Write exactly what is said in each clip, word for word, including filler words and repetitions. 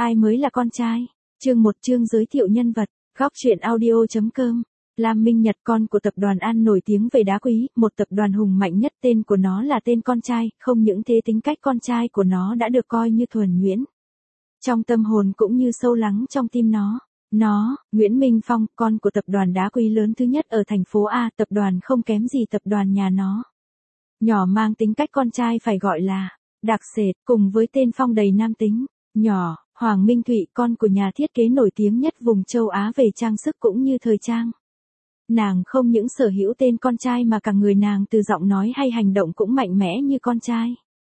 Ai mới là con trai? Chương một chương giới thiệu nhân vật, góc truyện audio.com. Lam Minh Nhật, con của tập đoàn An nổi tiếng về đá quý, một tập đoàn hùng mạnh nhất, tên của nó là tên con trai, không những thế tính cách con trai của nó đã được coi như thuần nhuyễn. Trong tâm hồn cũng như sâu lắng trong tim nó. Nó, Nguyễn Minh Phong, con của tập đoàn đá quý lớn thứ nhất ở thành phố A, tập đoàn không kém gì tập đoàn nhà nó. Nhỏ mang tính cách con trai phải gọi là đặc sệt, cùng với tên Phong đầy nam tính. Nhỏ, Hoàng Minh Thụy, con của nhà thiết kế nổi tiếng nhất vùng châu Á về trang sức cũng như thời trang. Nàng không những sở hữu tên con trai mà cả người nàng từ giọng nói hay hành động cũng mạnh mẽ như con trai.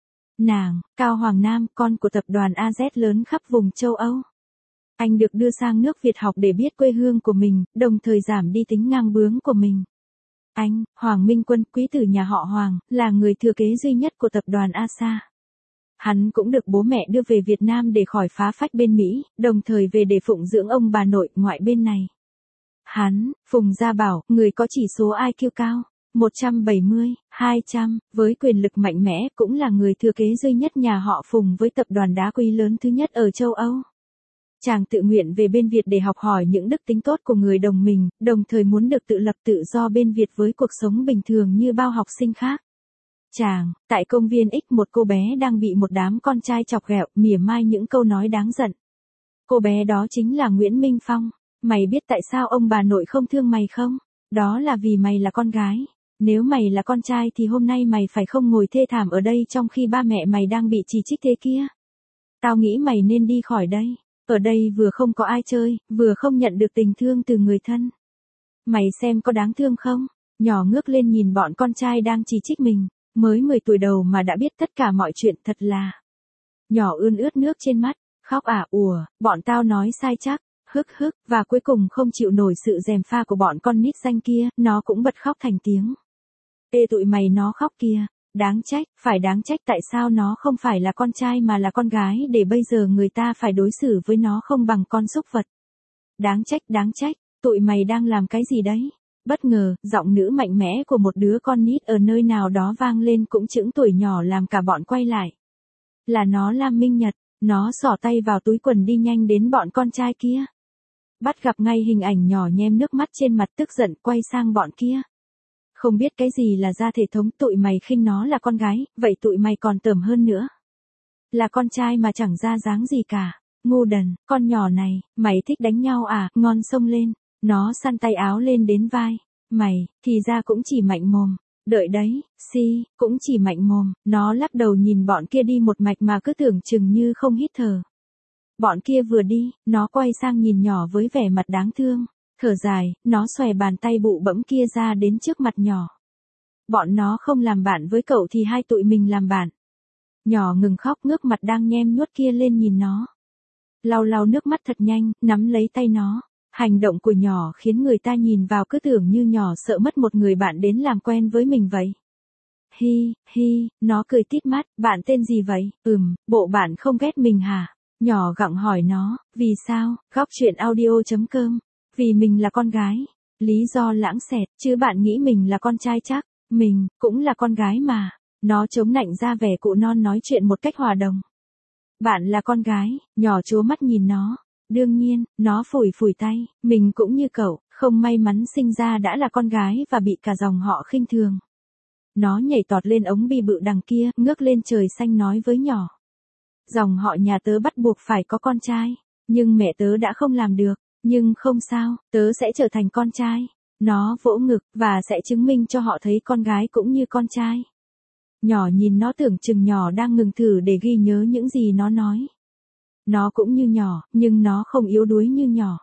Nàng, Cao Hoàng Nam, con của tập đoàn a dét lớn khắp vùng châu Âu. Anh được đưa sang nước Việt học để biết quê hương của mình, đồng thời giảm đi tính ngang bướng của mình. Anh, Hoàng Minh Quân, quý tử nhà họ Hoàng, là người thừa kế duy nhất của tập đoàn a ét a. Hắn cũng được bố mẹ đưa về Việt Nam để khỏi phá phách bên Mỹ, đồng thời về để phụng dưỡng ông bà nội ngoại bên này. Hắn, Phùng Gia Bảo, người có chỉ số i kiu cao, một trăm bảy mươi, hai trăm, với quyền lực mạnh mẽ, cũng là người thừa kế duy nhất nhà họ Phùng với tập đoàn đá quý lớn thứ nhất ở châu Âu. Chàng tự nguyện về bên Việt để học hỏi những đức tính tốt của người đồng mình, đồng thời muốn được tự lập tự do bên Việt với cuộc sống bình thường như bao học sinh khác. Chàng, tại công viên X, một cô bé đang bị một đám con trai chọc ghẹo, mỉa mai những câu nói đáng giận. Cô bé đó chính là Nguyễn Minh Phong. Mày biết tại sao ông bà nội không thương mày không? Đó là vì mày là con gái. Nếu mày là con trai thì hôm nay mày phải không ngồi thê thảm ở đây trong khi ba mẹ mày đang bị chỉ trích thế kia. Tao nghĩ mày nên đi khỏi đây. Ở đây vừa không có ai chơi, vừa không nhận được tình thương từ người thân. Mày xem có đáng thương không? Nhỏ ngước lên nhìn bọn con trai đang chỉ trích mình. Mới mười tuổi đầu mà đã biết tất cả mọi chuyện, thật là. Nhỏ ươn ướt nước trên mắt, khóc ả ùa, bọn tao nói sai chắc, hức hức, và cuối cùng không chịu nổi sự gièm pha của bọn con nít danh kia, nó cũng bật khóc thành tiếng. Ê tụi mày, nó khóc kìa, đáng trách, phải đáng trách tại sao nó không phải là con trai mà là con gái để bây giờ người ta phải đối xử với nó không bằng con súc vật. Đáng trách, đáng trách, tụi mày đang làm cái gì đấy? Bất ngờ, giọng nữ mạnh mẽ của một đứa con nít ở nơi nào đó vang lên cũng chững tuổi nhỏ làm cả bọn quay lại. Là nó, Lam Minh Nhật, nó xỏ tay vào túi quần đi nhanh đến bọn con trai kia. Bắt gặp ngay hình ảnh nhỏ nhem nước mắt trên mặt, tức giận quay sang bọn kia. Không biết cái gì là ra thể thống, tụi mày khinh nó là con gái, vậy tụi mày còn tởm hơn nữa. Là con trai mà chẳng ra dáng gì cả. Ngu đần, con nhỏ này, mày thích đánh nhau à, ngon xông lên. Nó săn tay áo lên đến vai. Mày, thì ra cũng chỉ mạnh mồm. Đợi đấy, si, cũng chỉ mạnh mồm. Nó lắc đầu nhìn bọn kia đi một mạch mà cứ tưởng chừng như không hít thở. Bọn kia vừa đi, nó quay sang nhìn nhỏ với vẻ mặt đáng thương. Thở dài, nó xòe bàn tay bụ bẫm kia ra đến trước mặt nhỏ. Bọn nó không làm bạn với cậu thì hai tụi mình làm bạn. Nhỏ ngừng khóc, ngước mặt đang nhem nhuốc kia lên nhìn nó. Lau lau nước mắt thật nhanh, nắm lấy tay nó. Hành động của nhỏ khiến người ta nhìn vào cứ tưởng như nhỏ sợ mất một người bạn đến làm quen với mình vậy. Hi, hi, nó cười tít mắt, bạn tên gì vậy? Ừm, bộ bạn không ghét mình hả? Nhỏ gặng hỏi nó, vì sao? Góc truyện audio.com. Vì mình là con gái. Lý do lãng xẹt, chứ bạn nghĩ mình là con trai chắc. Mình, cũng là con gái mà. Nó chống nạnh ra vẻ cụ non nói chuyện một cách hòa đồng. Bạn là con gái, nhỏ trố mắt nhìn nó. Đương nhiên, nó phủi phủi tay, mình cũng như cậu, không may mắn sinh ra đã là con gái và bị cả dòng họ khinh thường. Nó nhảy tọt lên ống bi bự đằng kia, ngước lên trời xanh nói với nhỏ. Dòng họ nhà tớ bắt buộc phải có con trai, nhưng mẹ tớ đã không làm được, nhưng không sao, tớ sẽ trở thành con trai. Nó vỗ ngực, và sẽ chứng minh cho họ thấy con gái cũng như con trai. Nhỏ nhìn nó tưởng chừng nhỏ đang ngừng thử để ghi nhớ những gì nó nói. Nó cũng như nhỏ, nhưng nó không yếu đuối như nhỏ.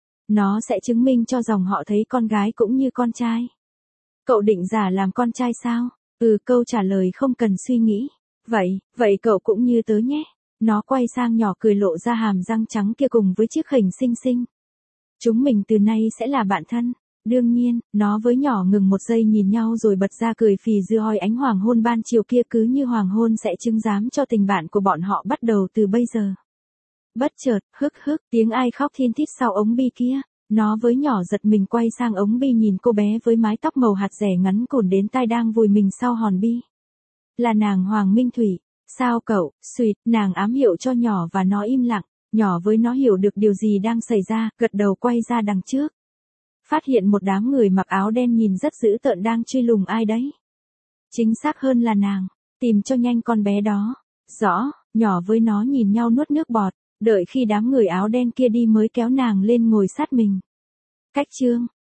Nó sẽ chứng minh cho dòng họ thấy con gái cũng như con trai. Cậu định giả làm con trai sao? Ừ, câu trả lời không cần suy nghĩ. Vậy, vậy cậu cũng như tớ nhé. Nó quay sang nhỏ cười lộ ra hàm răng trắng kia cùng với chiếc khểnh xinh xinh. Chúng mình từ nay sẽ là bạn thân. Đương nhiên, nó với nhỏ ngừng một giây nhìn nhau rồi bật ra cười phì dư hoi ánh hoàng hôn ban chiều kia cứ như hoàng hôn sẽ chứng giám cho tình bạn của bọn họ bắt đầu từ bây giờ. Bất chợt, hức hức, tiếng ai khóc thiên thít sau ống bi kia. Nó với nhỏ giật mình quay sang ống bi nhìn cô bé với mái tóc màu hạt rẻ ngắn cồn đến tai đang vùi mình sau hòn bi. Là nàng Hoàng Minh Thủy. Sao cậu, suýt, nàng ám hiệu cho nhỏ và nó im lặng. Nhỏ với nó hiểu được điều gì đang xảy ra, gật đầu quay ra đằng trước. Phát hiện một đám người mặc áo đen nhìn rất dữ tợn đang truy lùng ai đấy. Chính xác hơn là nàng, tìm cho nhanh con bé đó. Rõ, nhỏ với nó nhìn nhau nuốt nước bọt, đợi khi đám người áo đen kia đi mới kéo nàng lên ngồi sát mình. Cách chương